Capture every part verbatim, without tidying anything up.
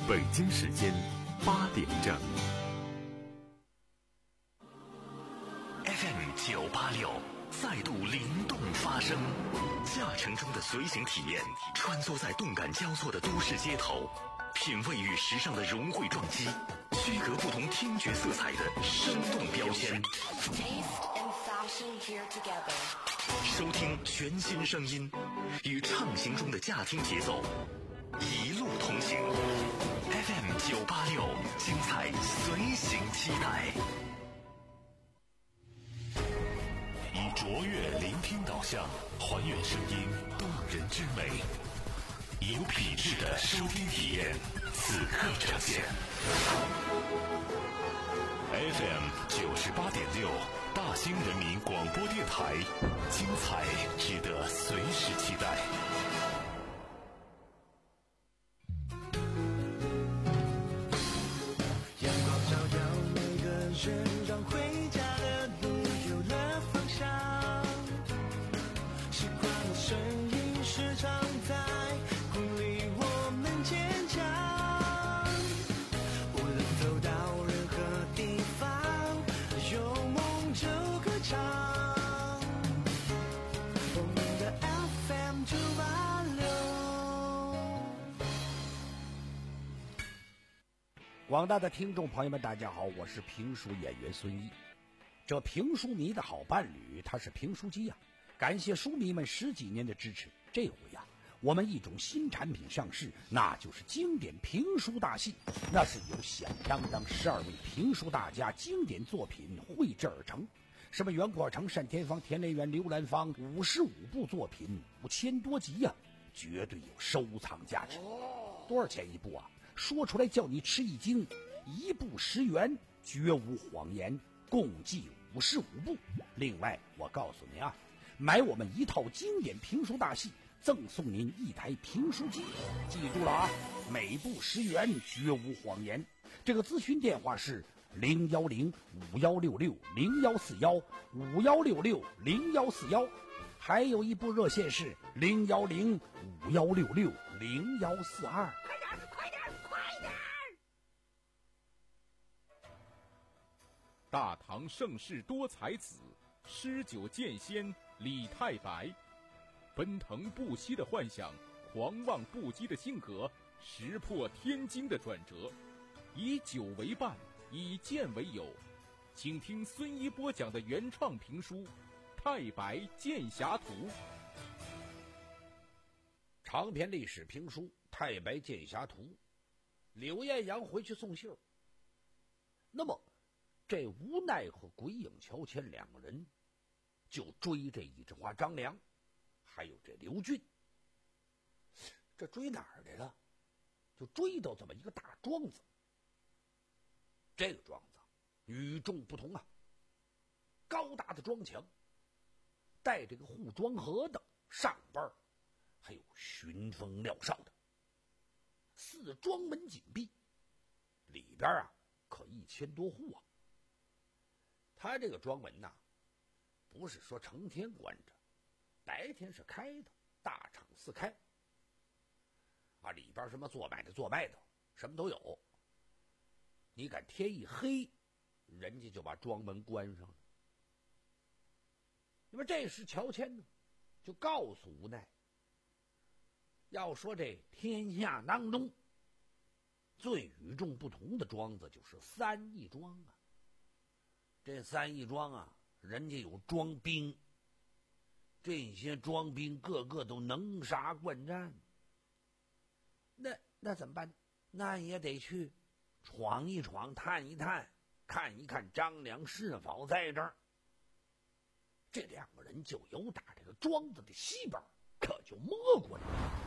北京时间八点整。 F M 九八六再度灵动发声，驾乘中的随行体验，穿梭在动感交错的都市街头，品味与时尚的融汇撞击，区隔不同听觉色彩的生动标签。收听全新声音，与畅行中的驾听节奏，一路同行。F M 九八六，精彩随行期待。以卓越聆听导向，还原声音动人之美，有品质的收听体验，此刻呈现。F M 九十八点六，大兴人民广播电台，精彩值得随时期待。 阳光照耀每个人，让回家的路有了方向。习惯的声音时常在鼓励我们坚强。无论走到任何地方，有梦就歌唱。我们的 F M 九八六。 广大的听众朋友们，大家好，我是评书演员孙一。这评书迷的好伴侣，他是评书机呀、啊。感谢书迷们十几年的支持，这回呀、啊，我们一种新产品上市，那就是经典评书大戏。那是由响当当十二位评书大家经典作品绘制而成，什么袁阔成、单田芳、田连元、刘兰芳，五十五部作品，五千多集呀、啊，绝对有收藏价值。多少钱一部啊？说出来叫你吃一惊，一部十元，绝无谎言，共计五十五部。另外，我告诉您啊，买我们一套经典评书大戏，赠送您一台评书机。记住了啊，每部十元，绝无谎言。这个咨询电话是零幺零五幺六六零幺四幺五幺六六零幺四幺，还有一部热线是零幺零五幺六六零幺四二。快点，快点，快点！ 大唐盛世多才子，诗酒剑仙李太白，奔腾不息的幻想，狂妄不羁的性格，石破天惊的转折，以酒为伴，以剑为友。请听孙一播讲的原创评书《太白剑侠图》。 长篇历史评书《太白剑侠图》，柳艳阳回去送信儿。那么这无奈和鬼影乔迁两个人就追这一枝花张良，还有这刘俊。这追哪儿来了？就追到这么一个大庄子。这个庄子与众不同啊，高大的庄墙，带这个护庄河的，上边还有巡风料哨的，四庄门紧闭，里边啊可一千多户啊。他这个庄门呐、啊，不是说成天关着，白天是开的，大敞四开啊，里边什么做买的做卖的什么都有。你敢天一黑，人家就把庄门关上了。那么这时乔迁呢，就告诉无奈，要说这天下当中最与众不同的庄子就是三义庄啊。这三义庄啊，人家有庄兵，这些庄兵个个都能杀惯战。那那怎么办？那也得去闯一闯，探一探，看一看张良是否在这儿。这两个人就由打这个庄子的西边可就摸过来了。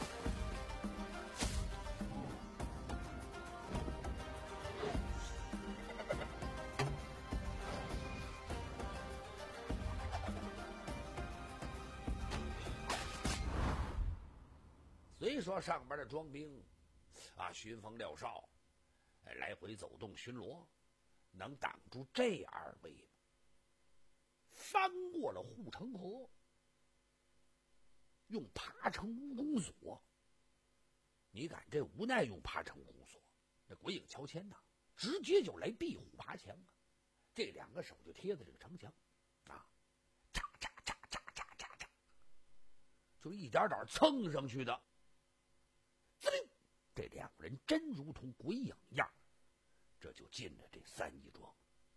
虽说上边的庄兵啊，巡风料哨，来回走动巡逻，能挡住这二位吗？翻过了护城河，用爬成蜈蚣索， 你看这无奈用爬城虎锁，这鬼影乔迁呐，直接就来壁虎爬墙啊！这两个手就贴在这个城墙，啊，嚓嚓嚓嚓嚓嚓嚓，就一点点蹭上去的。滋溜，这两个人真如同鬼影一样，这就进了这三义庄。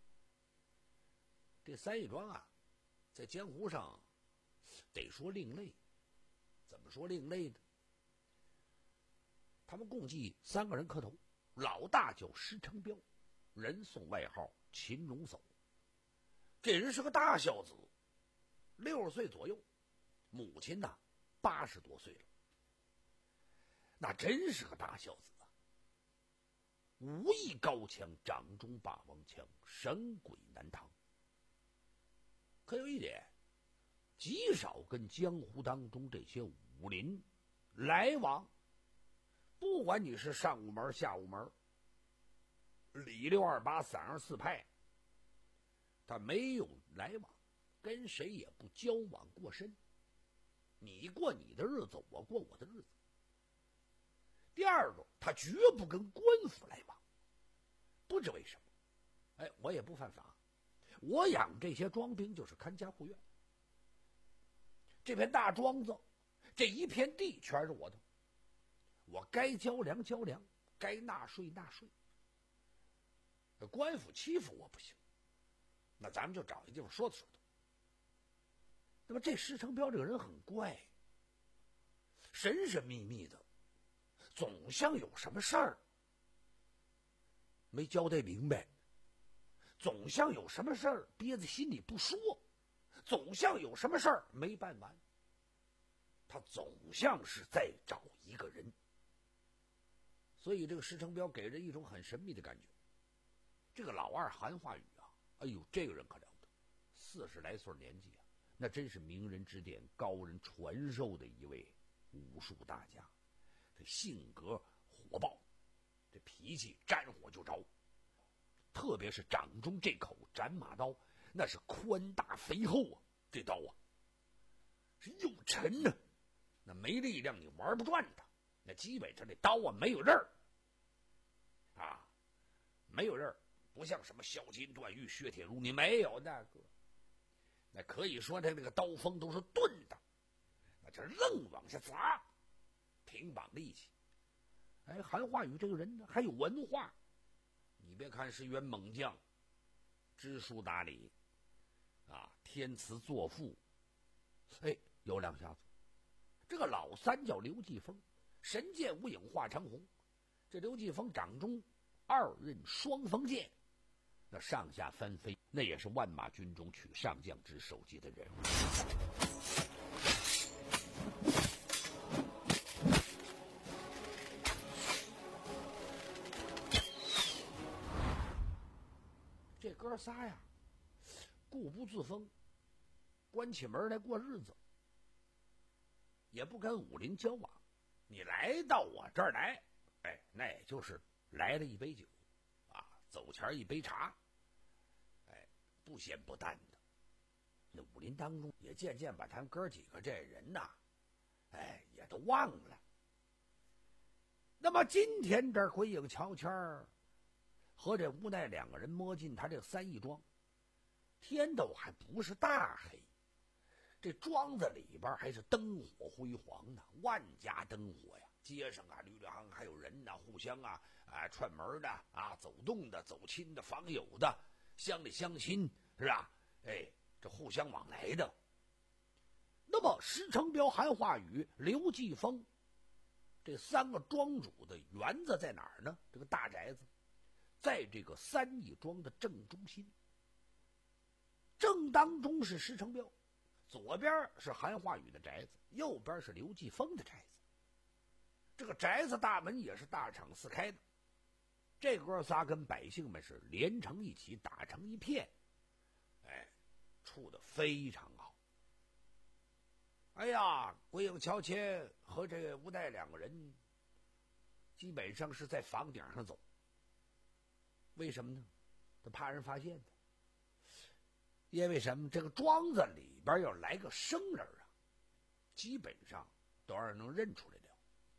这三义庄啊，在江湖上得说另类。怎么说另类呢？他们共计三个人磕头，老大叫石成彪，人送外号秦龙叟。这人是个大孝子，六十岁左右，母亲呢八十多岁了，那真是个大孝子啊！武艺高强，掌中霸王枪，神鬼难挡。可有一点，极少跟江湖当中这些武林来往，不管你是上午门下午门，里六二八三二四派，他没有来往，跟谁也不交往过深，你过你的日子，我过我的日子。第二个，他绝不跟官府来往，不知为什么。哎，我也不犯法，我养这些庄兵就是看家护院。这片大庄子，这一片地全是我的，我该交粮交粮，该纳税纳税。官府欺负我不行，那咱们就找一地方说道说道。那么这石成彪这个人很怪，神神秘秘的，总像有什么事儿没交代明白，总像有什么事儿憋在心里不说，总像有什么事儿没办完，他总像是在找一个人。所以这个石成彪给人一种很神秘的感觉。这个老二韩化宇啊，哎呦，这个人可了不得，四十来岁年纪啊，那真是名人指点、高人传授的一位武术大家。这性格火爆，这脾气沾火就着，特别是掌中这口斩马刀，那是宽大肥厚啊，这刀啊是又沉呢，那没力量你玩不转它，那基本上这刀啊没有刃儿啊，没有刃儿，不像什么削金断玉、削铁如泥，没有那个，那可以说他那个刀锋都是钝的，那就愣往下砸，平绑力气。哎，韩化宇这个人呢还有文化，你别看是员猛将，知书达理啊，天词作赋，哎，有两下子。这个老三叫刘继峰，神剑无影画长虹。这刘继峰掌中二刃双锋剑，那上下翻飞，那也是万马军中取上将之首级的人物。这哥仨呀，固不自封，关起门来过日子，也不跟武林交往。你来到我这儿来，哎，那也就是来了一杯酒，啊，走前一杯茶，哎，不咸不淡的。那武林当中也渐渐把他们哥几个这人呐，哎，也都忘了。那么今天这鬼影乔迁和这无奈两个人摸进他这三义庄，天都还不是大黑，这庄子里边还是灯火辉煌呢，万家灯火呀，街上啊，绿绿行还有人呢，互相啊啊串门的啊，走动的、走亲的、访友的，乡里乡亲是吧？哎，这互相往来的。那么石成彪、韩化宇、刘继峰这三个庄主的园子在哪儿呢？这个大宅子在这个三义庄的正中心，正当中是石成彪，左边是韩化宇的宅子，右边是刘继峰的宅子。这个宅子大门也是大敞四开的，这哥仨跟百姓们是连成一起，打成一片，哎，处得非常好。哎呀，鬼影乔迁和这个无奈两个人基本上是在房顶上走。为什么呢？他怕人发现他。因为什么？这个庄子里边要来个生人啊，基本上都让人能认出来了。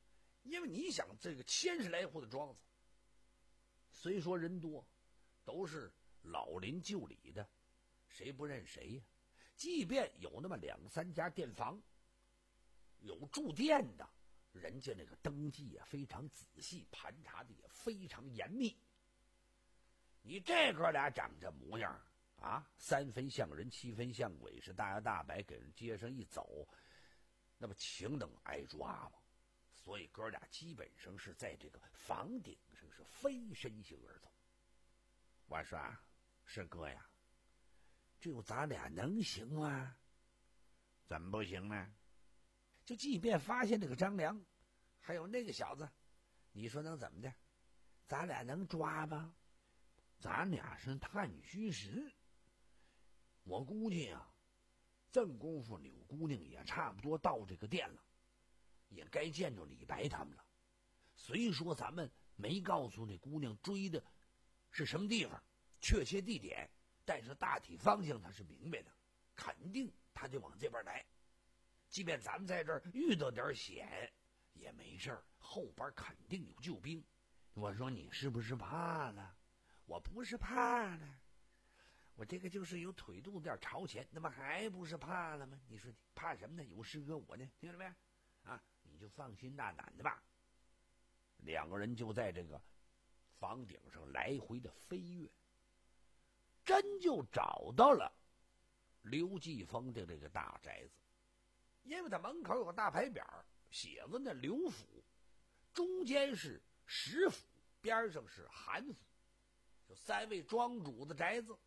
因为你想，这个千十来户的庄子，虽说人多，都是老邻旧里的，谁不认谁呀？即便有那么两三家店房，有住店的，人家那个登记也非常仔细，盘查的也非常严密。你这哥俩长这模样啊，三分像人，七分像鬼，是大摇大摆给人街上一走，那不情等挨抓吗？所以哥俩基本上是在这个房顶上是飞身行而走。我说啊，是哥呀，只有咱俩能行吗？怎么不行呢？就即便发现这个张良，还有那个小子，你说能怎么的？咱俩能抓吗？咱俩是探虚实。我估计啊，正功夫柳姑娘也差不多到这个店了，也该见着李白他们了。虽说咱们没告诉那姑娘追的是什么地方，确切地点，但是大体方向她是明白的，肯定她就往这边来。即便咱们在这儿遇到点险也没事儿，后边肯定有救兵。我说你是不是怕了？我不是怕了，我这个就是有腿肚子点朝前，那么还不是怕了吗？你说你怕什么呢？有师哥我呢，听着没？啊，你就放心大胆的吧。两个人就在这个房顶上来回的飞跃，真就找到了刘继峰的这个大宅子。因为他门口有个大牌匾，写着呢刘府，中间是石府，边上是韩府，就三位庄主的宅子。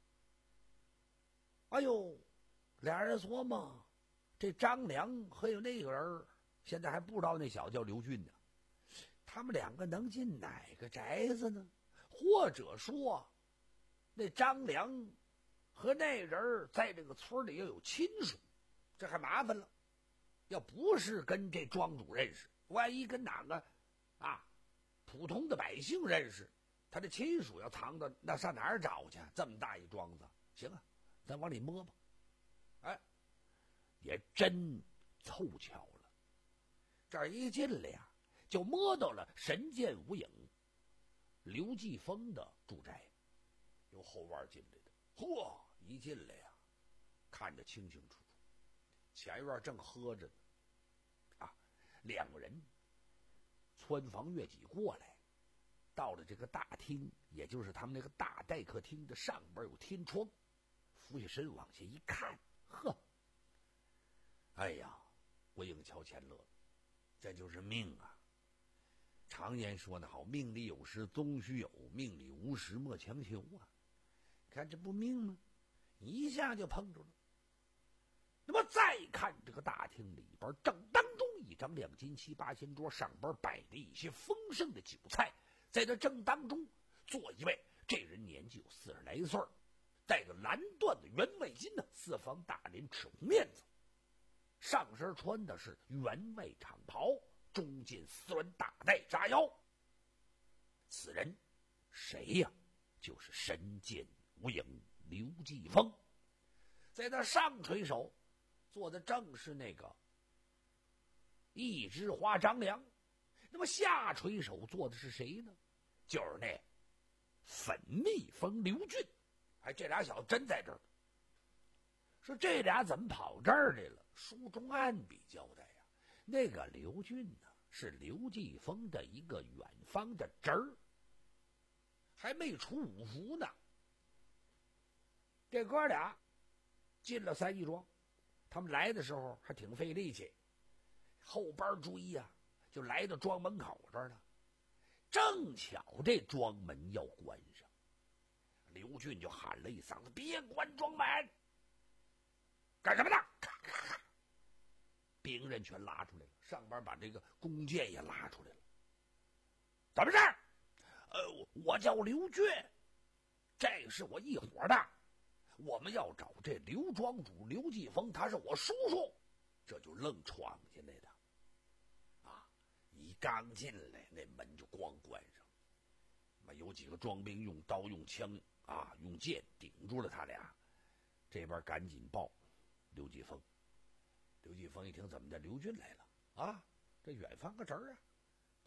哎呦，俩人琢磨，这张良还有那个人，现在还不知道那小子叫刘俊呢，他们两个能进哪个宅子呢？或者说，那张良和那人在这个村里又有亲属，这还麻烦了。要不是跟这庄主认识，万一跟哪个啊普通的百姓认识，他的亲属要藏到那上哪儿找去？这么大一庄子，行啊，咱往里摸吧。哎，也真凑巧了，这儿一进来呀，就摸到了神剑无影刘继峰的住宅，由后院进来的。嚯，一进来呀，看得清清楚楚，前院正喝着呢。啊，两个人穿房越脊过来，到了这个大厅，也就是他们那个大待客厅的上边有天窗，俯下身往下一看，呵，哎呀，我应瞧钱乐，这就是命啊！常言说得好，命里有时终须有，命里无时莫强求啊！看这不命吗？一下就碰着了。那么再看这个大厅里边，正当中一张两斤七八千桌，上边摆着一些丰盛的酒菜，在这正当中坐一位，这人年纪有四十来岁，戴着蓝缎的圆外巾呢，四方大脸，赤红面子，上身穿的是员外长袍，中间丝鸾大带扎腰。此人谁呀？就是神剑无影刘继峰。在那上垂手做的正是那个一枝花张良，那么下垂手做的是谁呢？就是那粉蜜蜂刘俊。哎，这俩小子真在这儿。说这俩怎么跑这儿来了？书中暗笔交代呀，那个刘俊呢，是刘继峰的一个远方的侄儿，还没出五福呢。这哥俩进了三义庄，他们来的时候还挺费力气，后边追呀、啊，就来到庄门口这儿了。正巧这庄门要关上，刘俊就喊了一嗓子：“别关庄门！”干什么呢？咔咔咔，兵刃全拉出来了，上边把这个弓箭也拉出来了。怎么事？呃，我叫刘俊，这是我一伙的，我们要找这刘庄主刘继峰，他是我叔叔，这就愣闯进来的。啊，一刚进来，那门就咣关上，那有几个庄兵用刀用枪啊用剑顶住了他俩，这边赶紧报刘继峰。刘继峰一听，怎么的？刘俊来了啊？这远方个侄儿啊，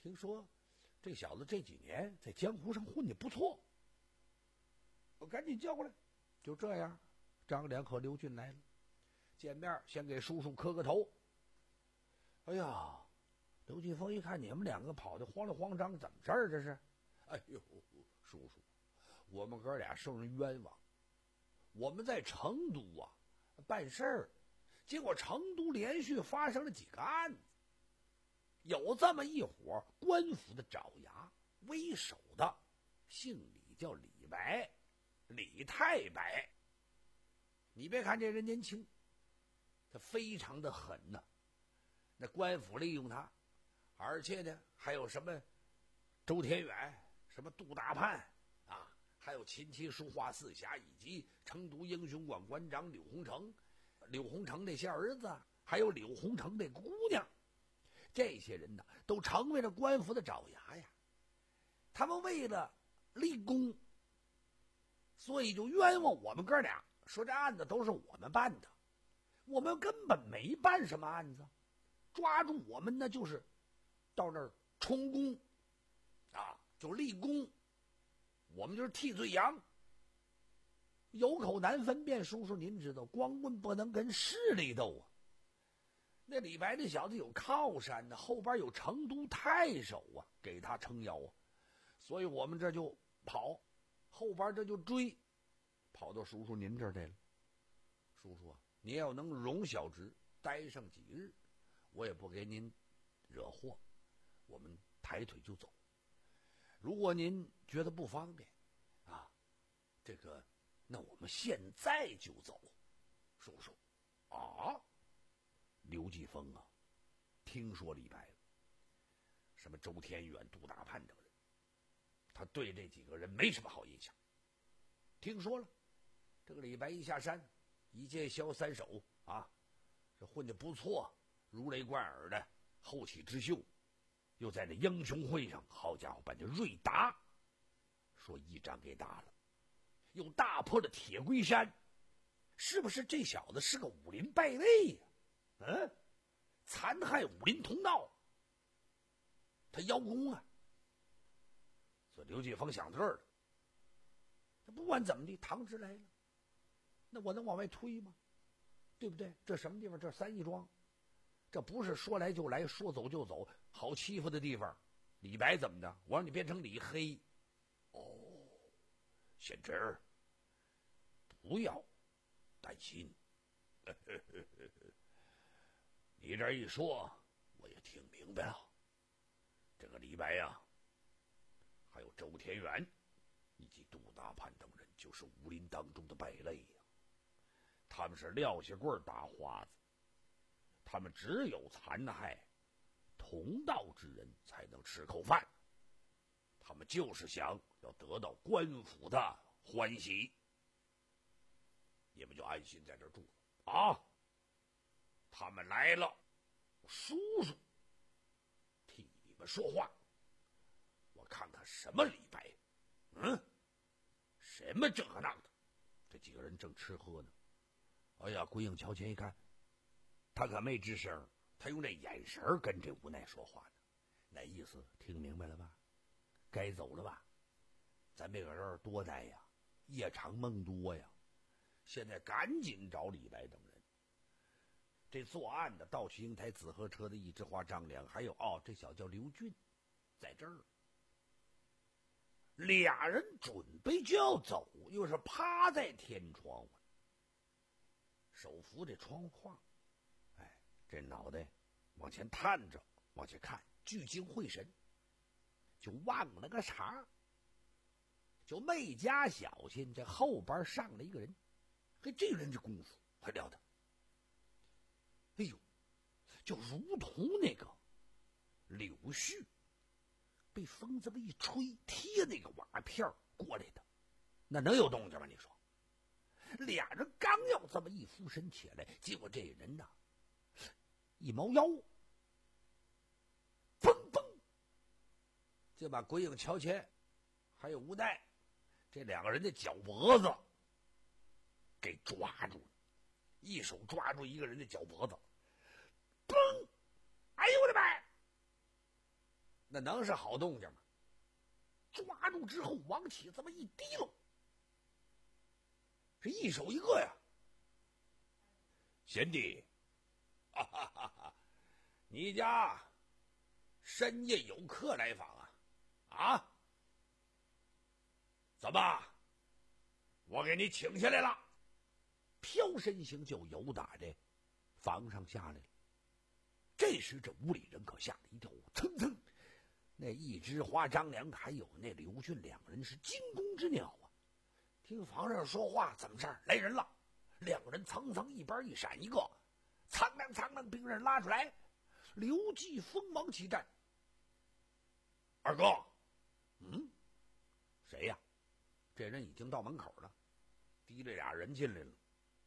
听说这小子这几年在江湖上混得不错，我赶紧叫过来。就这样，张良和刘俊来了，见面先给叔叔磕个头。哎呀，刘继峰一看你们两个跑得慌里慌张，怎么事儿这是？哎呦，叔叔，我们哥俩受人冤枉，我们在成都啊办事儿，结果成都连续发生了几个案子，有这么一伙官府的爪牙为首的，姓李叫李白，李太白。你别看这人年轻，他非常的狠呐、啊。那官府利用他，而且呢还有什么周天远、什么杜大判啊，还有琴棋书画四侠，以及成都英雄馆馆长柳洪成，柳洪成那些儿子，还有柳洪成那姑娘，这些人呢都成为了官府的爪牙呀。他们为了立功，所以就冤枉我们哥俩，说这案子都是我们办的，我们根本没办什么案子，抓住我们呢就是到那儿充公啊，就立功，我们就是替罪羊。有口难分辨，叔叔您知道，光棍不能跟势力斗啊。那李白这小子有靠山呢，后边有成都太守啊，给他撑腰啊，所以我们这就跑，后边这就追，跑到叔叔您这儿来了。叔叔啊，您要能容小侄待上几日，我也不给您惹祸，我们抬腿就走。如果您觉得不方便啊，这个那我们现在就走。叔叔啊，刘继峰啊，听说李白了，什么周天远、杜大判等人，他对这几个人没什么好印象。听说了，这个李白一下山，一介萧三手啊，这混得不错，如雷贯耳的后起之秀，又在那英雄会上，好家伙，把这瑞达说一掌给打了，又大破了铁龟山，是不是这小子是个武林败类呀、啊？嗯，残害武林同道，他邀功啊。所以刘继峰想这儿了，这不管怎么的，唐之来了，那我能往外推吗？对不对？这什么地方？这三义庄，这不是说来就来，说走就走，好欺负的地方。李白怎么的？我让你变成李黑。哦，贤侄，不要担心。你这一说，我也听明白了。这个李白呀，还有周天远以及杜大判等人，就是武林当中的败类呀。他们是撂下棍打花子，他们只有残害同道之人才能吃口饭，他们就是想要得到官府的欢喜。你们就安心在这儿住了啊！他们来了，叔叔替你们说话，我看看什么李白，嗯，什么这个那的。这几个人正吃喝呢，哎呀，鬼影瞧前一看，他可没吱声，他用这眼神跟这无奈说话呢。那意思听明白了吧？该走了吧？咱别搁这儿多待呀，夜长梦多呀。现在赶紧找李白等人。这作案的盗取英台紫河车的一枝花张良，还有哦，这小叫刘俊，在这儿。俩人准备就要走，又是趴在天窗户，手扶这窗户框，哎，这脑袋往前探着，往前看，聚精会神，就忘了个茬，就没加小心，这后边上了一个人。嘿，这人这功夫还了得！哎呦，就如同那个柳絮被风这么一吹，贴那个瓦片过来的，那能有动静吗？你说，俩人刚要这么一俯身起来，结果这人呐，一猫腰，砰砰，就把鬼影乔迁还有无奈这两个人的脚脖子给抓住了，一手抓住一个人的脚脖子，嘣！哎呦我的妈！ 那能是好动静吗？抓住之后往起这么一提溜，这一手一个呀。贤弟，哈哈哈哈，你家深夜有客来访啊？啊？怎么？我给你请下来了。飘身形就由打这房上下来了。这时这屋里人可吓了一跳，蹭蹭，那一枝花张良还有那刘俊两人是惊弓之鸟啊！听房上说话，怎么事儿？来人了！两个人层层一边一闪一个，苍啷苍啷，兵刃拉出来，刘季锋芒起战。二哥，嗯，谁呀？这人已经到门口了，提着俩人进来了。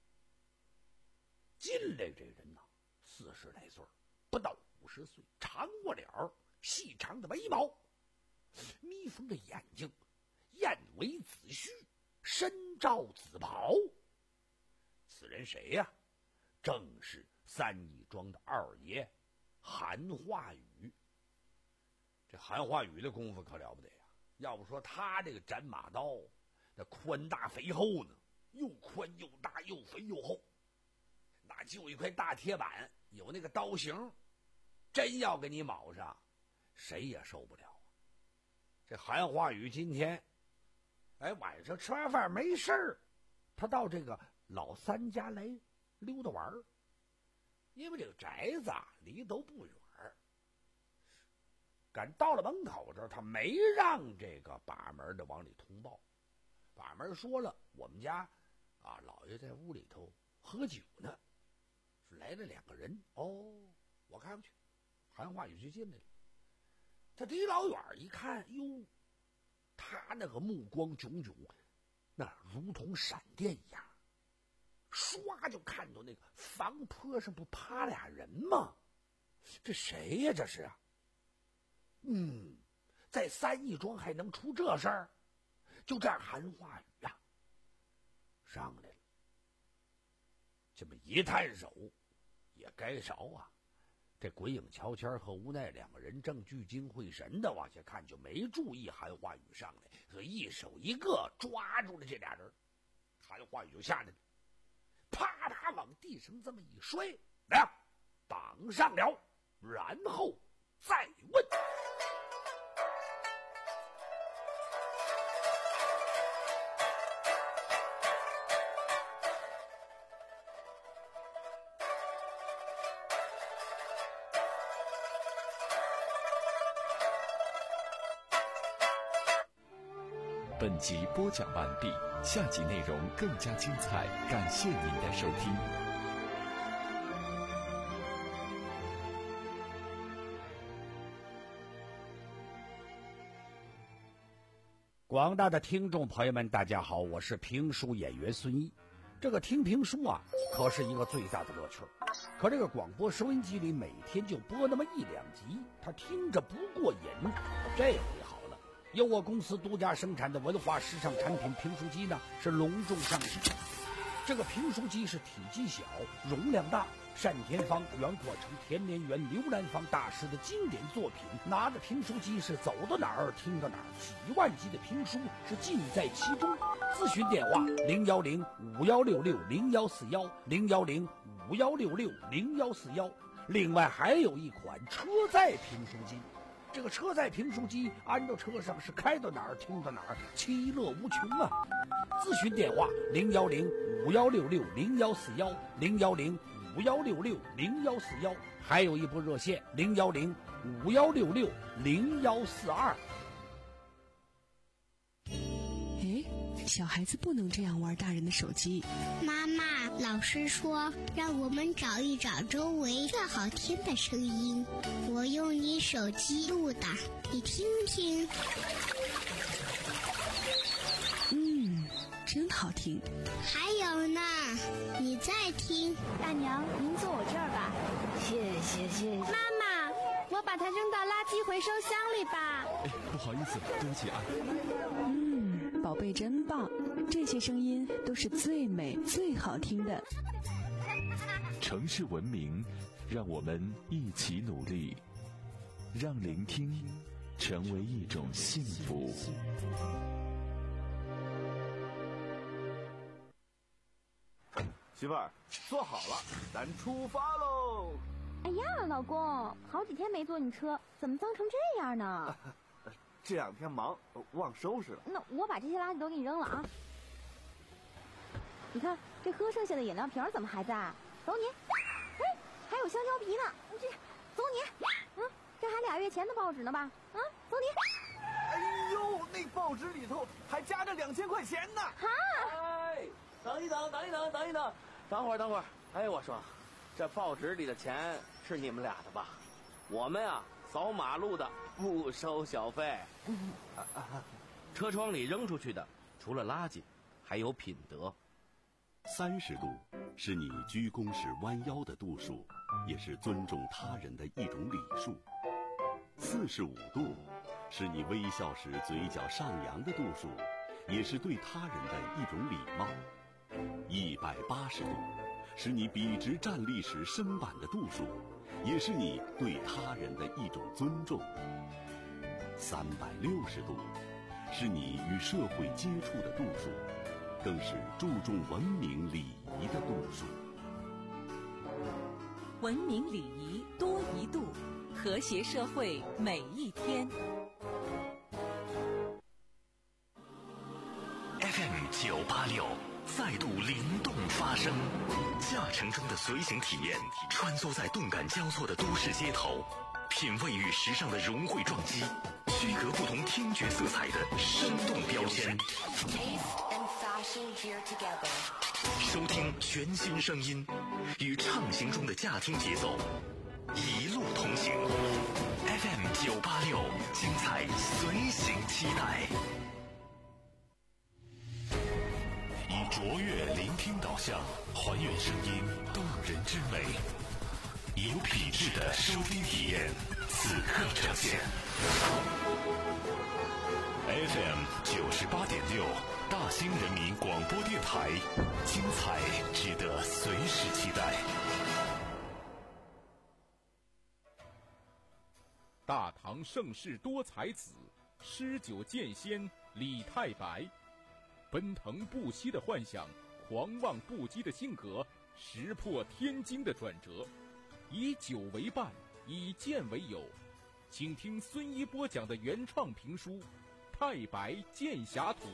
进来这人呐，四十来岁，不到五十岁，长过脸，细长的眉毛，眯缝着眼睛，燕尾紫须，身罩紫袍。此人谁呀？正是三义庄的二爷韩化宇。这韩化宇的功夫可了不得呀！要不说他这个斩马刀，那宽大肥厚呢，又宽又大，又肥又厚。那就一块大铁板，有那个刀形，真要给你卯上，谁也受不了。这韩化宇今天，哎，晚上吃完饭没事儿，他到这个老三家来溜达玩儿。因为这个宅子啊离都不远，赶到了门口这儿，他没让这个把门的往里通报。把门说了，我们家啊老爷在屋里头喝酒呢。是来了两个人哦，我看过去，韩化宇就进来了。他离老远一看，哟，他那个目光炯炯，那如同闪电一样，唰就看到那个房坡上不趴俩人吗？这谁呀？这是啊？嗯，在三义庄还能出这事儿？就这样，韩化宇啊上来了。这么一探手，也该着啊！这鬼影乔迁和无奈两个人正聚精会神的往下看，就没注意韩化宇上来，所以一手一个抓住了这俩人。韩化宇就下来了，啪啪往地上这么一摔，来，绑上了，然后再问。 本集播讲完毕，下集内容更加精彩，感谢您的收听。 广大的听众朋友们，大家好，我是评书演员孙一。这个听评书啊，可是一个最大的乐趣。可这个广播收音机里每天就播那么一两集，他听着不过瘾。这回好了，由我公司独家生产的文化时尚产品评书机呢，是隆重上市。这个评书机是体积小，容量大，单田芳、袁阔成、田连元、刘兰芳大师的经典作品。拿着评书机是走到哪儿听到哪儿，几万集的评书是尽在其中。咨询电话零幺零五幺六六零幺四幺零幺零五幺六六零幺四幺。另外还有一款车载评书机。这个车载评书机安到车上是开到哪儿听到哪儿，其乐无穷啊！咨询电话零幺零五幺六六零幺四幺零幺零五幺六六零幺四幺，还有一部热线零幺零五幺六六零幺四二。 哎，小孩子不能这样玩大人的手机。 妈妈，老师说让我们找一找周围最好听的声音，我用你手机录的，你听听。 嗯，真好听。 还有呢，你再听。 大娘，您坐我这儿吧。 谢谢谢谢。 妈妈，我把它扔到垃圾回收箱里吧。 哎，不好意思，对不起啊。 嗯，宝贝真棒，这些声音都是最美最好听的。 城市文明，让我们一起努力，让聆听成为一种幸福。 媳妇儿，坐好了，咱出发喽！ 哎呀，老公，好几天没坐你车，怎么脏成这样呢？ 这两天忙，忘收拾了。 那我把这些垃圾都给你扔了啊！你看，这喝剩下的饮料瓶怎么还在？走你！哎，还有香蕉皮呢！这，走你！嗯，这还俩月前的报纸呢吧？啊，走你！ 哎呦，那报纸里头还夹着两千块钱呢！ 哈！ 哎，等一等，等一等，等一等，等会儿，等会儿。哎，我说，这报纸里的钱是你们俩的吧？我们呀，扫马路的不收小费。 嗯啊啊、车窗里扔出去的，除了垃圾，还有品德。 三十度是你鞠躬时弯腰的度数，也是尊重他人的一种礼数。四十五度是你微笑时嘴角上扬的度数，也是对他人的一种礼貌。一百八十度是你笔直站立时身板的度数，也是你对他人的一种尊重。三百六十度是你与社会接触的度数，更是注重文明礼仪的度数。 文明礼仪多一度，和谐社会每一天。 F M 九八六再度灵动发声，驾乘中的随行体验，穿梭在动感交错的都市街头，品味与时尚的融汇撞击，区隔不同听觉色彩的生动标签。收听全新声音，与畅行中的驾听节奏，一路同行。F M 九八六，精彩随行期待。以卓越聆听导向，还原声音动人之美，以有品质的收听体验，此刻呈现。F M 九十八点六，大兴人民广播电台，精彩值得随时期待。 大唐盛世多才子，诗酒剑仙李太白。奔腾不息的幻想，狂妄不羁的性格，石破天惊的转折，以酒为伴，以剑为友。请听孙一播讲的原创评书《太白剑侠图》。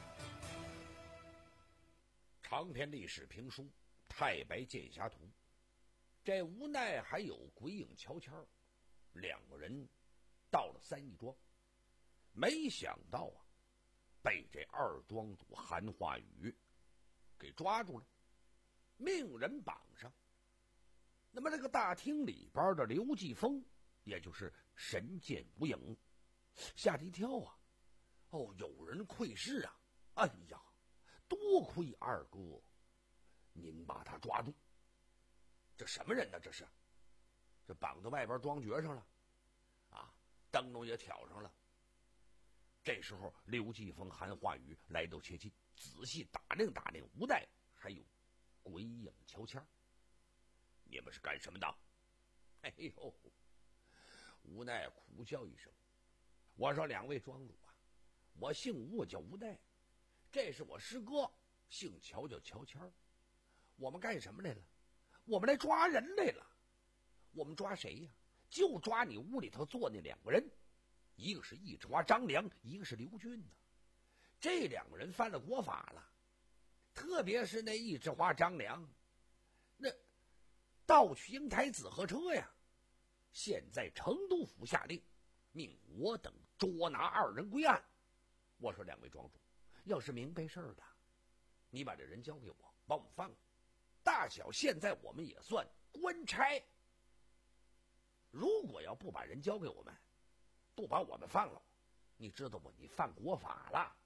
长篇历史评书《太白剑侠图》，这无奈还有鬼影跷跷，两个人到了三义庄，没想到啊，被这二庄主韩化宇给抓住了，命人绑上。那么这个大厅里边的刘继峰，也就是神剑无影，吓了一跳啊！哦，有人窥视啊！哎呀，多亏二哥您把他抓住。这什么人呢？这是，这绑到外边庄爵上了，啊，灯笼也挑上了。这时候，刘继峰、韩化宇来到切近，仔细打量打量吴代，还有鬼影跷跷。你们是干什么的？哎呦，吴奈苦笑一声：“我说两位庄主啊，我姓吴，我叫吴代，这是我师哥，姓乔，叫乔谦儿。我们干什么来了？我们来抓人来了。我们抓谁呀？就抓你屋里头坐那两个人。”一个是一枝花张良，一个是刘俊呢。这两个人犯了国法了，特别是那一枝花张良，那盗取英台紫河车呀。现在成都府下令，命我等捉拿二人归案。我说两位庄主，要是明白事儿的，你把这人交给我，把我们放了。大小现在我们也算官差。如果要不把人交给我们，不把我们放了，你知道不？你犯国法了。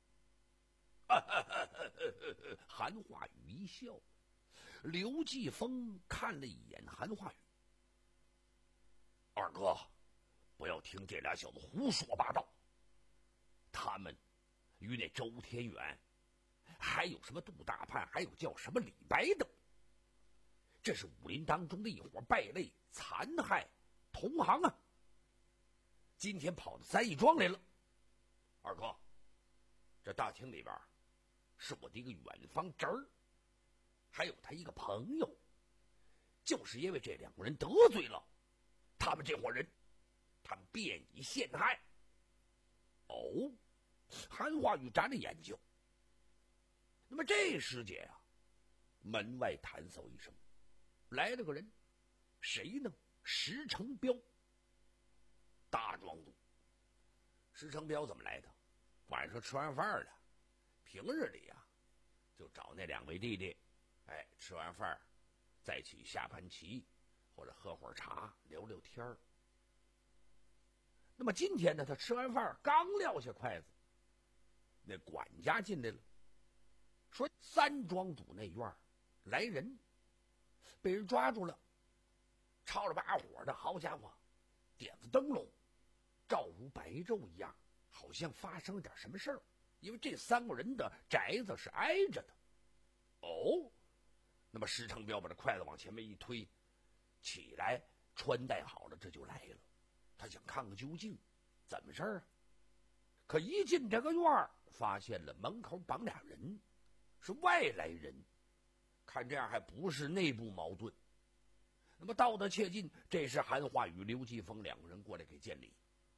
韩化宇一笑，刘继峰看了一眼韩化宇：“二哥，不要听这俩小子胡说八道。他们与那周天远，还有什么杜大盼，还有叫什么李白等，这是武林当中的一伙败类，残害同行啊！ 今天跑到三义庄来了。二哥，这大厅里边是我的一个远方侄儿，还有他一个朋友，就是因为这两个人得罪了他们这伙人，他们便已陷害。哦，韩化宇眨着眼睛。那么这时节啊，门外弹奏一声，来了个人，谁呢？石成彪，大庄主。石成彪怎么来的？晚上吃完饭了，平日里啊，就找那两位弟弟，哎，吃完饭再去下盘棋，或者喝会儿茶，聊聊天儿。那么今天呢，他吃完饭刚撂下筷子，那管家进来了，说三庄主那院来人，被人抓住了，吵着把火的，好家伙，点子灯笼，照如白昼一样，好像发生了点什么事儿。因为这三个人的宅子是挨着的。哦，那么石成彪把这筷子往前面一推，起来穿戴好了，这就来了。他想看个究竟，怎么事儿啊？可一进这个院儿，发现了门口绑俩人，是外来人，看这样还不是内部矛盾。那么道得切近，这是韩化与刘继峰两个人过来给见礼。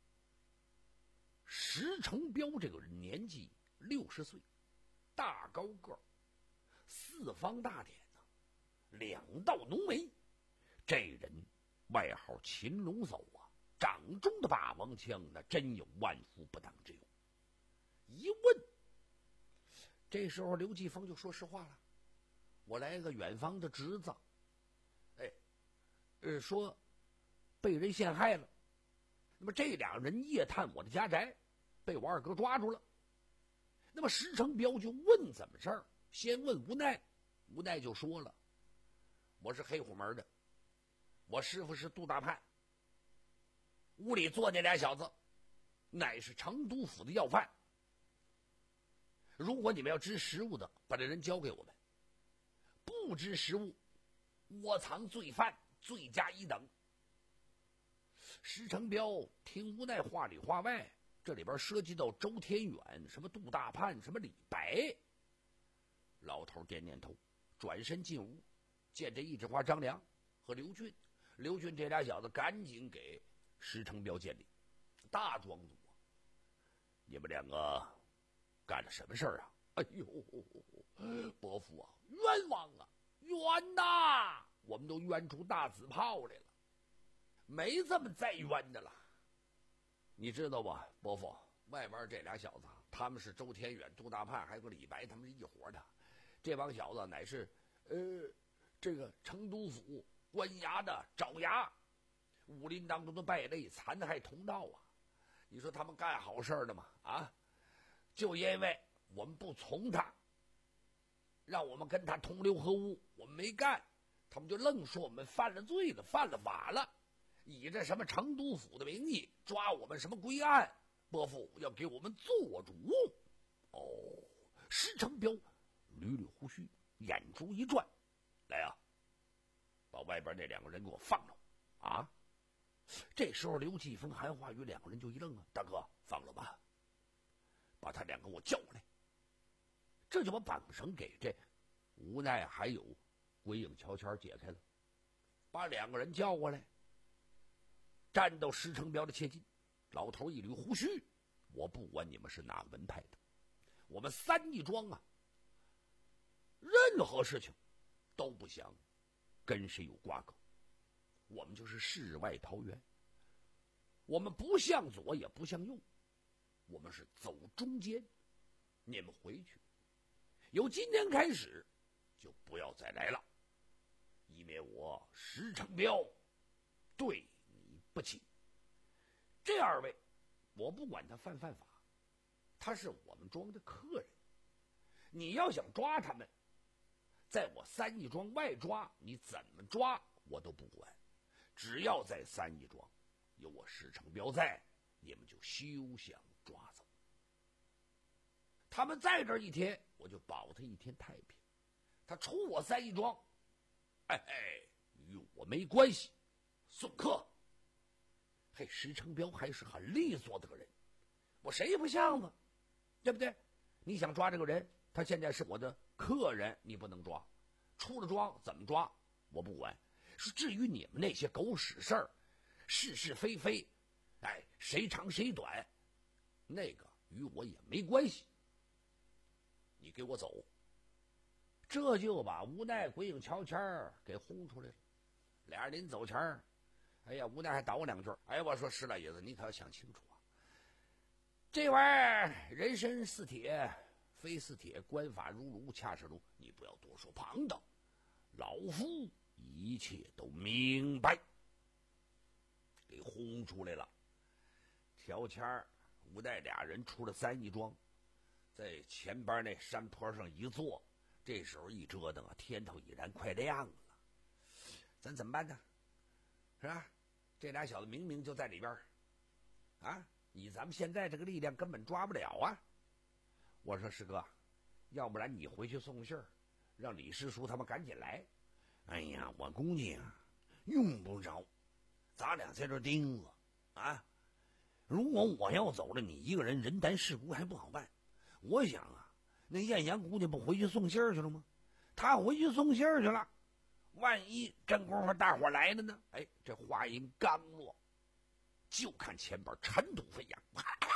石成彪这个人年纪六十岁，大高个儿，四方大脸呢、啊，两道浓眉，这人外号擒龙叟啊，掌中的霸王枪那真有万夫不当之勇。一问，这时候刘继峰就说实话了，我来个远方的侄子，哎，呃，说被人陷害了。那么这两人夜探我的家宅，被我二哥抓住了。那么石成彪就问怎么事儿，先问无奈，无奈就说了，我是黑虎门的，我师傅是杜大叛，屋里坐那俩小子乃是成都府的要犯，如果你们要知实物的，把这人交给我们，不知实物，窝藏罪犯，罪加一等。石成彪听无奈话里话外，这里边涉及到周天远，什么杜大叛，什么李白。老头点点头，转身进屋，见这一枝花张良和刘俊，刘俊这俩小子赶紧给石成彪见礼。大庄主啊，你们两个干了什么事儿啊？哎呦，伯父啊，冤枉啊，冤呐！我们都冤出大紫炮来了，没这么再冤的了。你知道吧，伯父，外边这俩小子，他们是周天远、杜大叛，还有个李白，他们是一伙的。这帮小子乃是呃，这个成都府官衙的爪牙，武林当中的败类，残害同道啊！你说他们干好事的吗？啊，就因为我们不从他，让我们跟他同流合污，我们没干，他们就愣说我们犯了罪了，犯了法了，以这什么成都府的名义抓我们什么归案，伯父要给我们做主。哦，石成彪捋捋胡须，眼珠一转，来啊，把外边那两个人给我放了啊！这时候刘继峰、韩化宇两个人就一愣啊，大哥，放了吧，把他俩给我叫过来。这就把绑绳给这无奈还有鬼影悄悄解开了，把两个人叫过来，站到石成彪的切近。老头一捋胡须，我不管你们是哪个门派的，我们三义庄啊，任何事情都不想跟谁有瓜葛，我们就是世外桃源，我们不向左也不向右，我们是走中间。你们回去，由今天开始就不要再来了，以免我石成彪对你不起。这二位我不管他犯犯法，他是我们庄的客人，你要想抓他们，在我三义庄外抓，你怎么抓我都不管，只要在三义庄有我石成彪在，你们就休想抓走。他们在这一天，我就保他一天太平。他出我三义庄，哎哎，与我没关系。送客。 嘿，石成彪还是很利索的个人，我谁也不像啊，对不对？你想抓这个人，他现在是我的客人，你不能抓。出了庄怎么抓我不管，是至于你们那些狗屎事儿，是是非非，哎，谁长谁短，那个与我也没关系。你给我走。这就把无奈鬼影乔迁给轰出来了。俩人临走前儿，哎呀，无奈还叨两句。哎，我说石老爷子，你可要想清楚啊，这玩意儿人参似铁，非似铁，官法如炉，恰是炉，你不要多说旁的，老夫一切都明白。给轰出来了。条签儿无奈俩人出了三义庄，在前边那山坡上一坐，这时候一折腾啊，天头已然快亮了。咱怎么办呢？是吧？这俩小子明明就在里边啊，以咱们现在这个力量根本抓不了啊。我说师哥，要不然你回去送信儿，让李师叔他们赶紧来。哎呀，我估计啊，用不着，咱俩在这盯着啊。如果我要走了，你一个人人单势孤还不好办。我想啊，那艳阳估计不回去送信儿去了吗？他回去送信儿去了，万一这功夫大伙来了呢？哎，这话音刚落，就看前边尘土飞扬，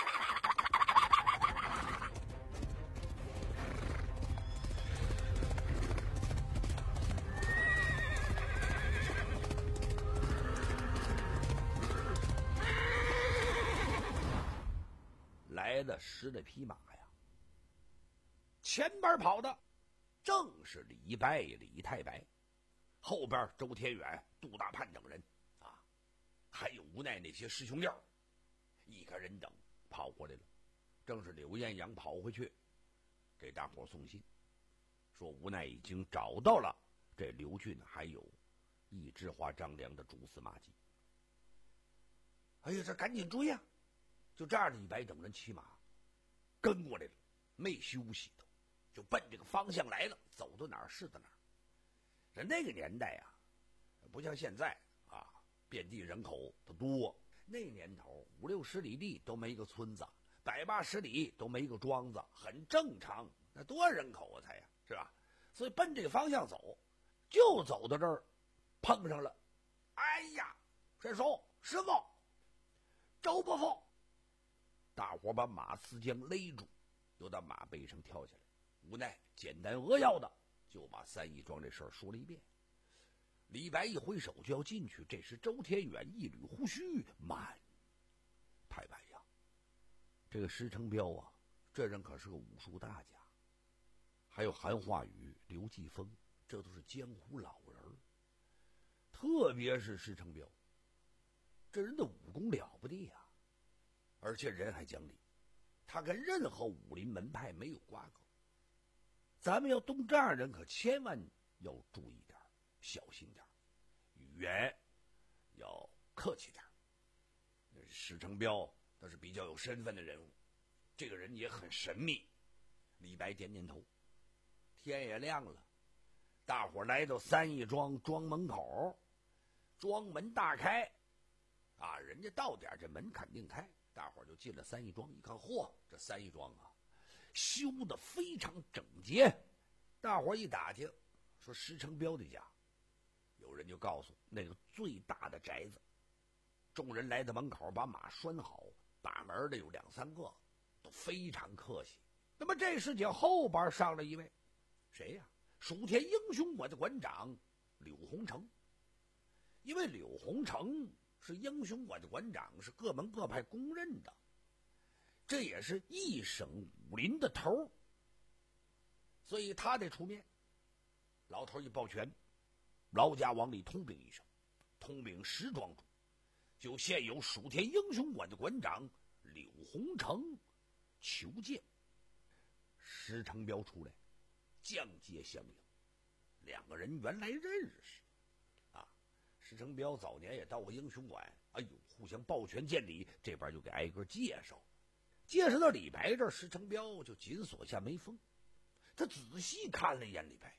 来的十来匹马呀，前边跑的正是李白、李太白，后边周天远、杜大盼等人啊，还有无奈那些师兄弟儿，一个人等跑过来了。正是柳艳阳跑回去给大伙送信，说无奈已经找到了这刘俊还有一枝花张良的蛛丝马迹。哎呀，这赶紧追呀！就这样，李白等人骑马跟过来了，没休息的，就奔这个方向来了，走到哪儿是到哪儿。在那个年代啊，不像现在啊，遍地人口都多。那年头五六十里地都没个村子，百八十里都没个庄子，很正常。那多人口啊，才呀，是吧？所以奔这个方向走，就走到这儿，碰上了。哎呀，帅叔、师傅、周伯父，大伙把马四将勒住，又到马背上跳下来。无奈简单扼要的就把三义庄这事儿说了一遍。李白一挥手就要进去，这时周天远一捋胡须，慢，太白呀，这个石成彪啊，这人可是个武术大家，还有韩化宇、刘继峰，这都是江湖老人，特别是石成彪，这人的武功了不得呀，而且人还讲理，他跟任何武林门派没有瓜葛。咱们要动这样人，可千万要注意点，小心点，语言要客气点。石成彪他是比较有身份的人物，这个人也很神秘。李白点点头。天也亮了，大伙来到三义庄庄门口，庄门大开啊，人家到点这门肯定开，大伙就进了三义庄。一看，嚯，这三义庄啊修得非常整洁。大伙一打听，说石成彪的家，有人就告诉那个最大的宅子。众人来到门口，把马拴好，把门的有两三个，都非常客气。那么这时间后边上了一位，谁呀？蜀田英雄馆的馆长柳洪成。因为柳洪成是英雄馆的馆长，是各门各派公认的，这也是一省武林的头，所以他得出面。老头一抱拳，劳驾往里通禀一声，通禀石庄主，就现有蜀田英雄馆的馆长柳洪成求见。石成彪出来降阶相迎，两个人原来认识啊。石成彪早年也到过英雄馆，哎呦，互相抱拳见礼，这边就给挨个介绍。介绍到李白这儿，石成彪就紧锁下眉峰，他仔细看了一眼李白，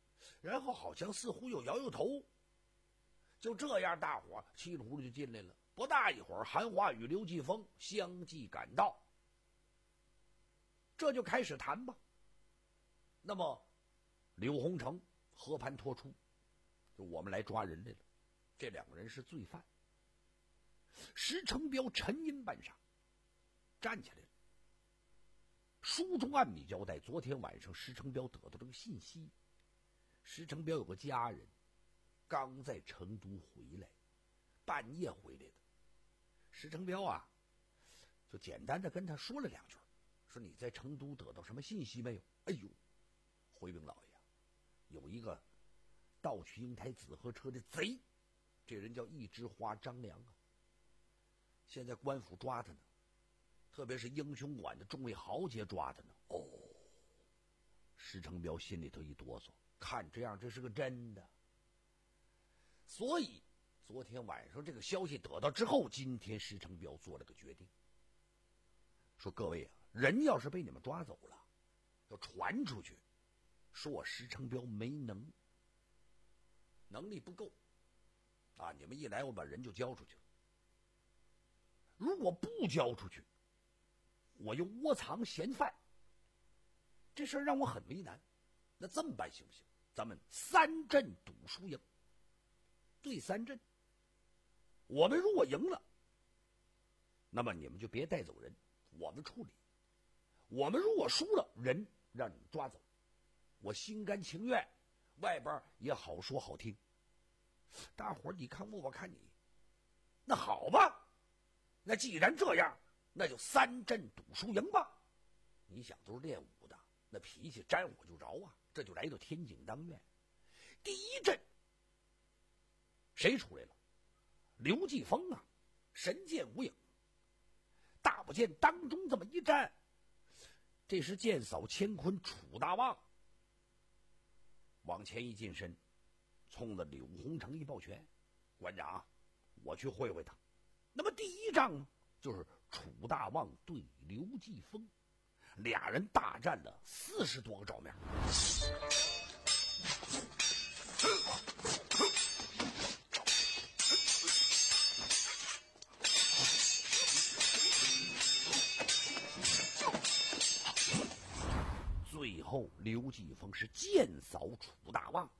然后好像似乎又摇摇头。就这样，大伙稀里糊涂就进来了， 不大一会儿，韩华与刘继峰相继赶到，这就开始谈吧。那么柳洪成和盘托出，就我们来抓人来了，这两个人是罪犯。石成彪沉吟半晌，站起来了。书中暗密交代，昨天晚上石成彪得到这个信息，石成彪有个家人刚在成都回来，半夜回来的。石成彪啊就简单的跟他说了两句，说你在成都得到什么信息没有？哎呦，回禀老爷，有一个盗取英台紫河车的贼，这人叫一枝花张良啊，现在官府抓他呢，特别是英雄馆的众位豪杰抓他呢。哦，石成彪心里头一哆嗦，看这样这是个真的。所以昨天晚上这个消息得到之后，今天石成彪做了个决定，说各位啊，人要是被你们抓走了，要传出去，说我石成彪没能能力不够啊，你们一来我把人就交出去了。如果不交出去，我又窝藏嫌犯，这事儿让我很为难。那这么办行不行？咱们三阵赌输赢，对三阵。我们如果赢了，那么你们就别带走人，我们处理；我们如果输了，人让你们抓走，我心甘情愿，外边也好说好听。大伙儿你看我，我看你，那好吧，那既然这样，那就三阵赌输赢吧。你想都是练武的，那脾气沾火就着啊，这就来到天井当院。第一阵谁出来了？刘继峰啊，神剑无影。大不见当中这么一站，这是剑扫乾坤楚大旺，往前一近身，冲着柳洪成一抱拳，馆长，我去会会他。那么第一仗呢，就是楚大旺对刘继峰，俩人大战了四十多个照面。最后刘继峰是剑扫楚大旺，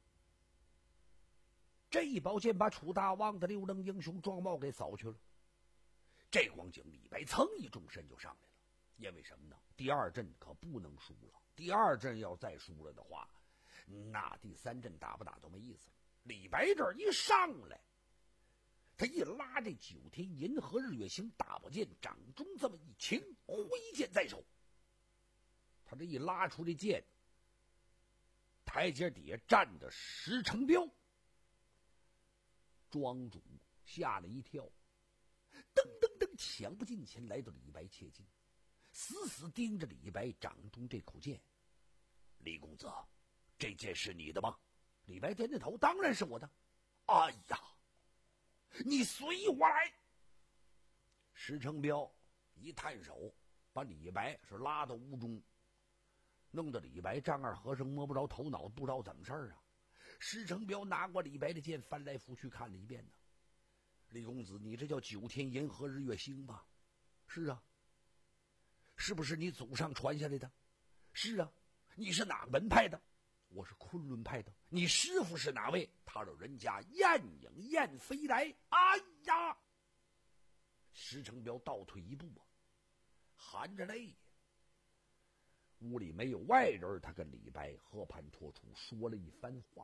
这一宝剑把楚大旺的六棱英雄装帽给扫去了。这光景，李白噌一纵身就上来了。因为什么呢？第二阵可不能输了，第二阵要再输了的话，那第三阵打不打都没意思了。李白这儿一上来，他一拉这九天银河日月星大宝剑，掌中这么一擎，挥剑在手。他这一拉出这剑，台阶底下站着石成彪，庄主吓了一跳，噔噔噔抢不进前来到李白切近，死死盯着李白掌中这口剑。李公子，这剑是你的吗？李白点点头，当然是我的。哎呀，你随我来。石成彪一探手，把李白是拉到屋中，弄得李白丈二和尚摸不着头脑，不知道怎么事儿啊。石成彪拿过李白的剑，翻来覆去看了一遍呢。李公子，你这叫九天银河日月星吧？是啊。是不是你祖上传下来的？是啊。你是哪个门派的？我是昆仑派的。你师傅是哪位？他老人家雁影雁飞来。哎呀！石成彪倒退一步啊，含着泪。屋里没有外人，他跟李白和盘托出，说了一番话。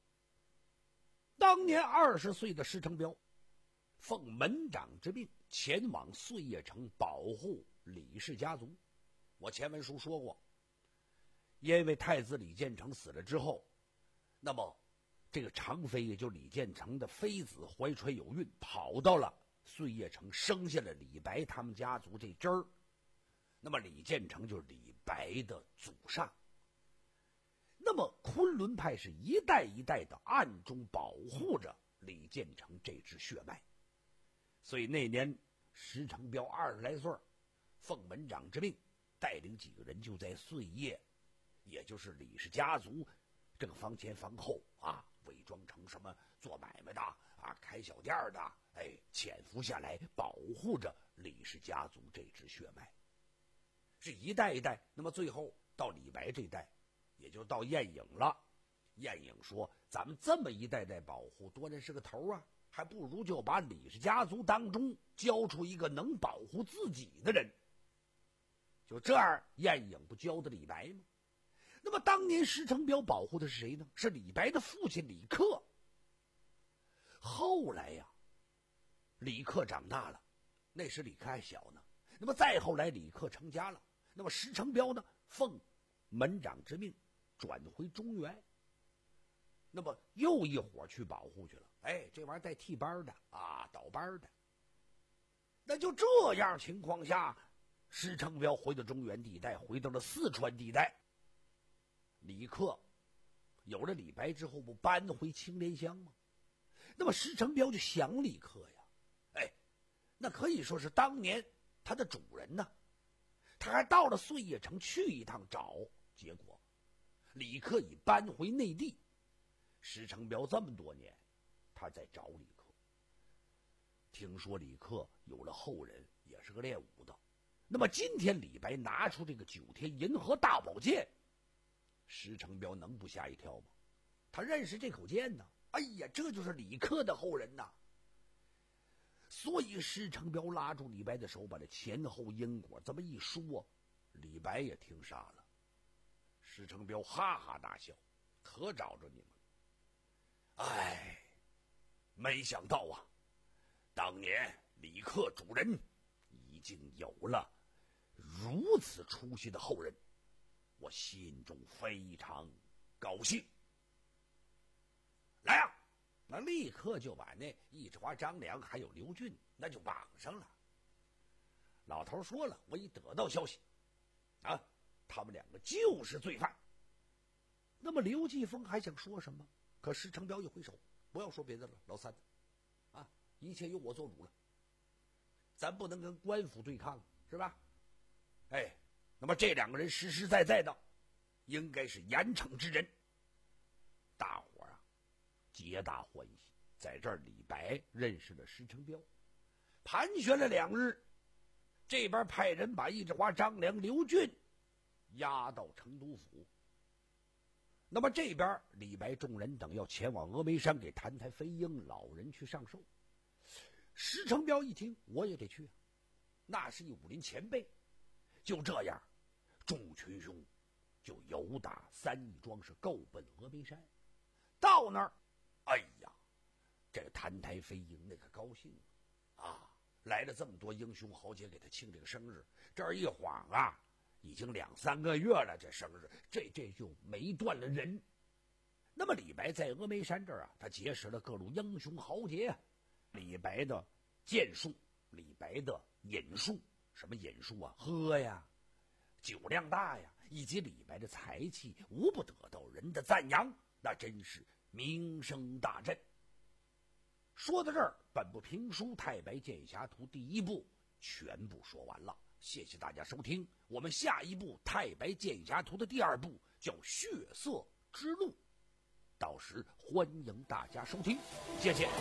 当年二十岁的石成彪，奉门长之命前往碎叶城保护李氏家族。我前文书说过，因为太子李建成死了之后，那么这个常妃也就李建成的妃子怀揣有孕，跑到了碎叶城，生下了李白他们家族这支儿。那么李建成就是李白的祖上。那么昆仑派是一代一代的暗中保护着李建成这支血脉。所以那年石成彪二十来岁，奉门长之命，带领几个人就在碎叶，也就是李氏家族这个房前房后啊， 伪装成什么做买卖的啊，开小店的，哎，潜伏下来保护着李氏家族这支血脉。是一代一代，那么最后到李白这一代，也就到晏颖了。晏颖说：“咱们这么一代代保护，多人是个头啊，还不如就把李氏家族当中教出一个能保护自己的人。”就这样，晏颖不教的李白吗？那么当年石成彪保护的是谁呢？是李白的父亲李克。后来呀，李克长大了，那时李克还小呢。那么再后来，李克成家了，那么石成彪呢，奉门长之命转回中原。那么又一伙去保护去了，哎，这玩意儿带替班的啊，倒班的。那就这样情况下，石成彪回到中原地带，回到了四川地带。李克有了李白之后，不搬回青莲乡吗？那么石成彪就想李克呀，哎，那可以说是当年他的主人呢。他还到了碎叶城去一趟找，结果李克已搬回内地。石成彪这么多年，他在找李克。听说李克有了后人，也是个练武的。那么今天李白拿出这个九天银河大宝剑，石成彪能不吓一跳吗？他认识这口剑呢，哎呀，这就是李克的后人呐。所以石成彪拉住李白的手，把这前后因果这么一说，李白也听傻了。石成彪哈哈大笑：“可找着你们了！哎，没想到啊，当年李克主人已经有了如此出息的后人，我心中非常高兴。来啊！”那立刻就把那一枝花、张良还有刘俊那就绑上了。老头说了，我已得到消息啊，他们两个就是罪犯。那么刘季风还想说什么，可石成彪一挥手：“不要说别的了，老三啊，一切由我做主了，咱不能跟官府对抗，是吧？哎，那么这两个人实实在在的应该是严惩之人。”大伙啊皆大欢喜。在这儿李白认识了石成彪，盘旋了两日，这边派人把一枝花、张良、刘俊押到成都府。那么这边李白众人等要前往峨眉山给澹台飞鹰老人去上寿。石成彪一听，我也得去啊，那是一武林前辈。就这样，众群雄就由打三义庄是够奔峨眉山。到那儿，哎呀，这个澹台飞鹰那可高兴啊！来了这么多英雄豪杰给他庆这个生日，这儿一晃啊，已经两三个月了，这生日这这就没断了人。那么李白在峨眉山这儿啊，他结识了各路英雄豪杰啊。李白的剑术，李白的饮术，什么饮术啊，喝呀，酒量大呀，以及李白的才气，无不得到人的赞扬，那真是名声大振。说到这儿，本部评书《太白剑侠图》第一部全部说完了，谢谢大家收听。我们下一部《太白剑侠图》的第二部叫《血色之路》，到时欢迎大家收听，谢谢。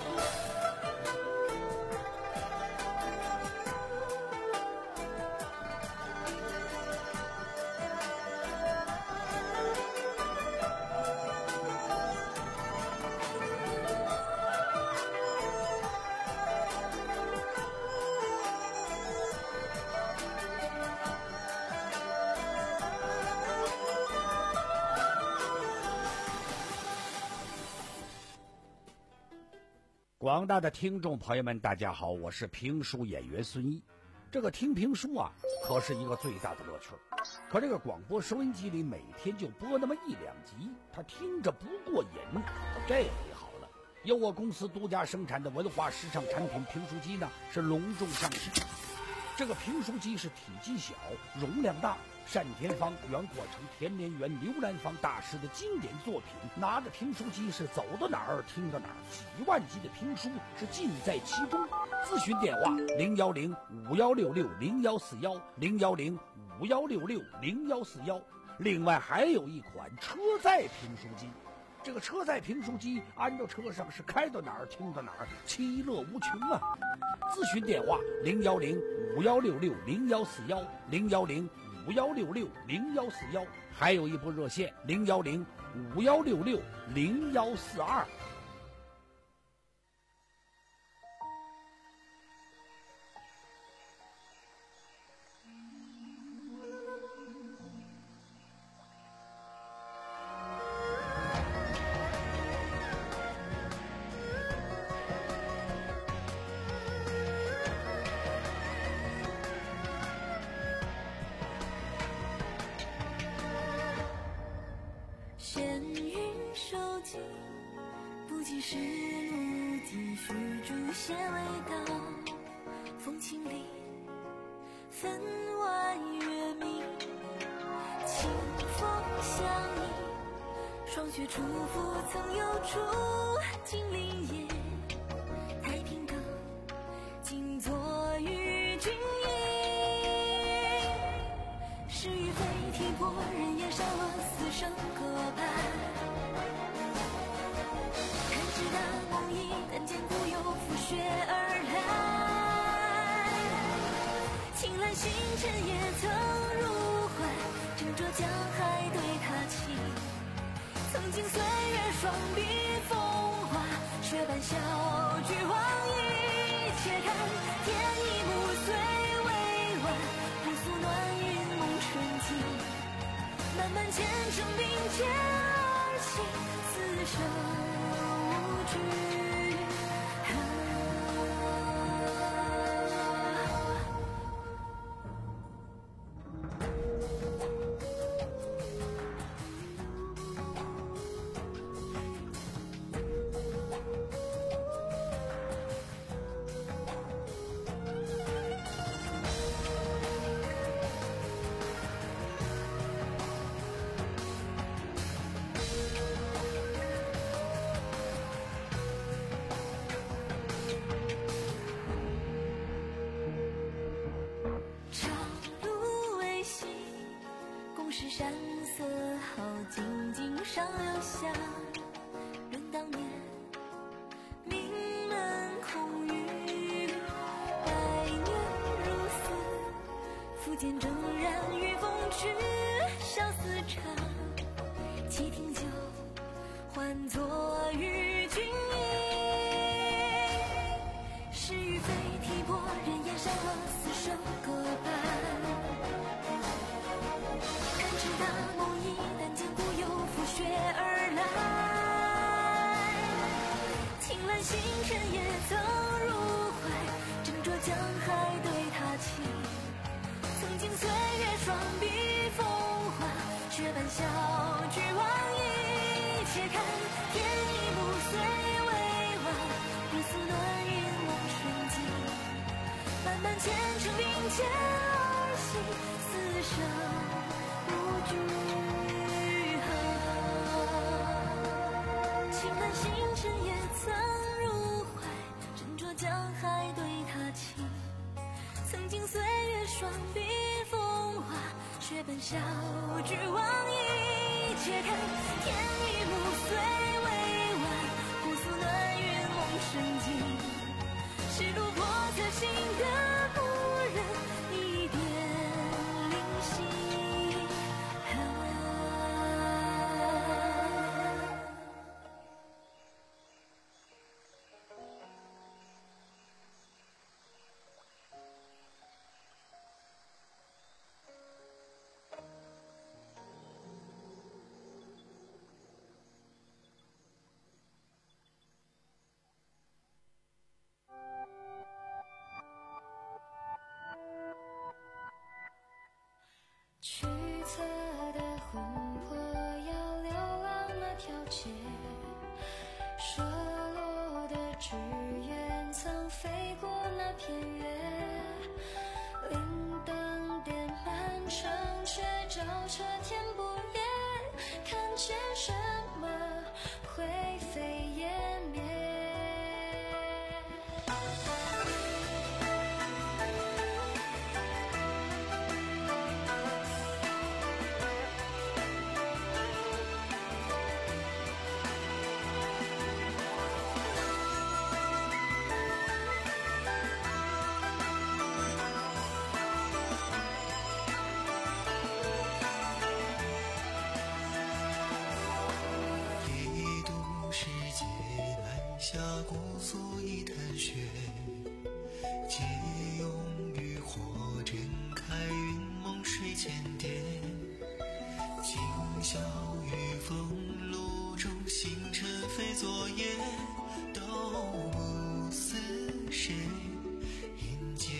广大的听众朋友们，大家好，我是评书演员孙一。这个听评书啊，可是一个最大的乐趣。可这个广播收音机里每天就播那么一两集，他听着不过瘾。这回好了，由我公司独家生产的文化时尚产品评书机呢，是隆重上市。这个评书机是体积小，容量大，单田芳、袁阔成、田连元、刘兰芳大师的经典作品。拿着评书机是走到哪儿听到哪儿，几万集的评书是尽在其中。咨询电话零幺零五幺六六零幺四幺零幺零五幺六六零幺四幺。另外还有一款车载评书机， 这个车载评书机安到车上是开到哪儿听到哪儿，其乐无穷啊！咨询电话零幺零五幺六六零幺四幺零幺零五幺六六零幺四幺，还有一部热线零幺零五幺六六零幺四二。 闲云收集，不及时路继续诛仙味道，风情里分外月明，清风相依，霜雪初伏曾有处，金陵夜，太平灯，静坐与君饮，是与非提拨，人烟少了死生各半，看至那梦一旦见故又拂雪而来，青蓝星辰也曾入怀，斟酌江海对他情，曾经岁月双臂风华，雪般小聚往矣，且看天一暮虽未晚，不诉暖云梦春景，漫漫前程并肩而行，厮守无惧。是山色好，静静上留下。论当年名门空余，百年如斯，复见铮然与风去，相思茶，且听酒，换作与君饮。是与非提拨，人烟少了死生各半。大梦一旦见故又拂雪而来，青蓝星辰也曾入怀，斟酌江海对他情，曾经岁月双臂风华，雪般小聚往矣，且看天一暮虽未晚，不诉暖云梦春景，漫漫前程并肩而行，厮守青蓝星辰也曾入怀，斟酌江海对他情，曾经岁月双臂风华，雪般小聚往矣，且看天一暮虽未晚，不诉暖云梦春景，是路过侧心的故人，一点灵犀。 曲折的魂魄要流浪那条街，射落的志愿曾飞过那片月，灵灯点满城，却照彻天不夜，看见什么灰飞烟灭。 下姑苏一滩雪，借用渔火震开云梦水间蝶，今宵雨风露中，星辰非昨夜，都不似谁迎接。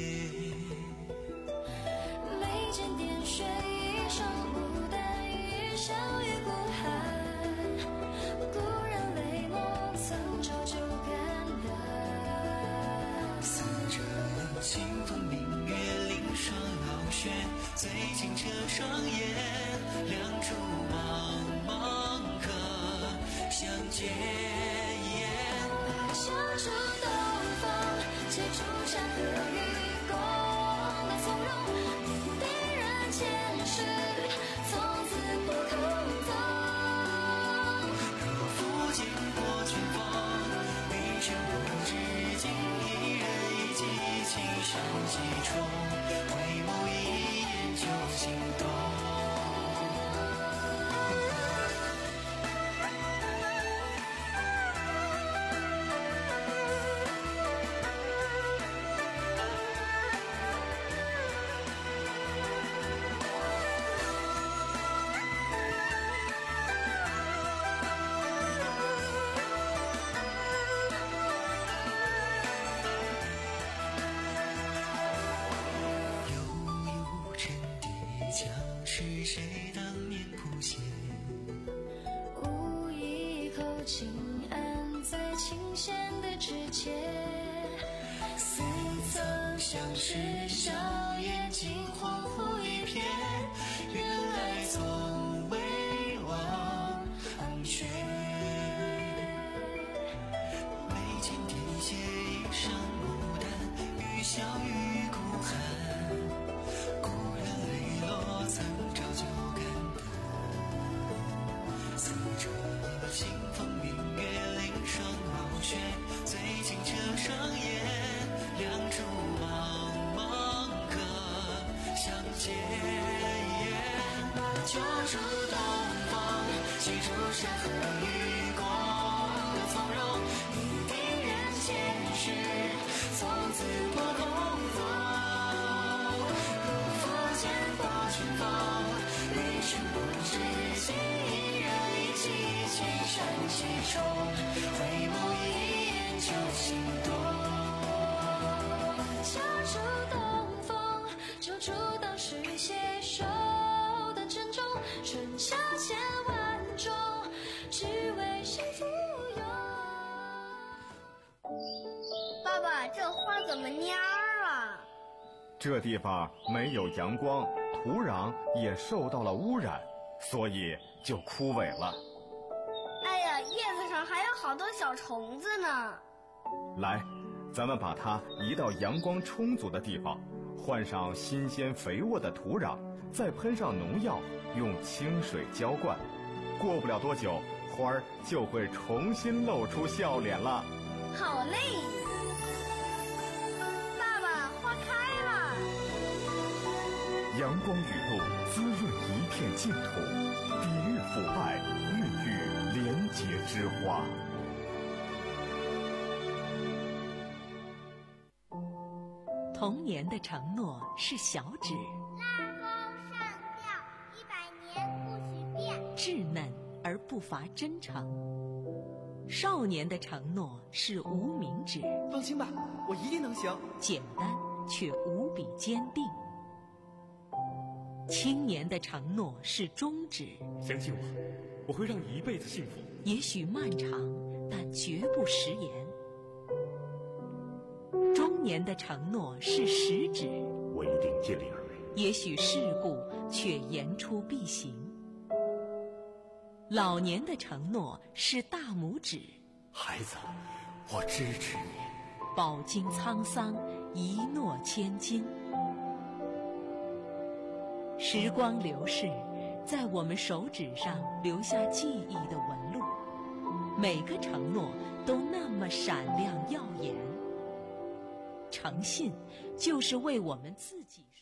眉间点水一双牡丹雨，相遇孤寒，故人泪落曾朝酒肝胆。 似这清风明月凌霜傲雪，最近这双眼，两处茫茫可相见。 小处东方，借朱砂和渔光的从容，定然前世，从此不空洞。 若复见过群芳，余生不知今一人一骑，情深几重，回眸一眼就心动。是谁当年谱写？ 无一口情安在琴弦的指尖， 似曾相识，笑颜惊恍惚一瞥，原来从未忘却。眉间点写一双牡丹，雨笑雨孤寒，故人泪落曾朝酒肝胆。似这清风明月凌霜傲雪，最近这双眼，两处茫茫可相见。旧处东方，记住山河与光的从容，你定然前世，从此破空洞。若复见过群芳，余生不知今一人一骑，情深几重，回眸一眼就心动。 小处东风，旧处当时携手的珍重，春夏千万种，只为谁簇拥。 爸爸，这花怎么蔫儿了？ 这地方没有阳光，土壤也受到了污染，所以就枯萎了。 哎呀，叶子上还有好多小虫子呢。 来，咱们把它移到阳光充足的地方，换上新鲜肥沃的土壤，再喷上农药，用清水浇灌。过不了多久，花儿就会重新露出笑脸了。 好嘞！爸爸，花开了。 阳光雨露滋润一片净土，抵御腐败，孕育廉洁之花。 童年的承诺是小指， 拉钩上吊，一百年不许变。 稚嫩而不乏真诚。少年的承诺是无名指， 放心吧，我一定能行。 简单却无比坚定。青年的承诺是中指， 相信我，我会让你一辈子幸福。 也许漫长，但绝不食言。中年的承诺是食指， 我一定尽力而为。 也许世故，却言出必行。老年的承诺是大拇指， 孩子，我支持你。 饱经沧桑，一诺千金。时光流逝，在我们手指上留下记忆的纹路，每个承诺都那么闪亮耀眼。诚信就是为我们自己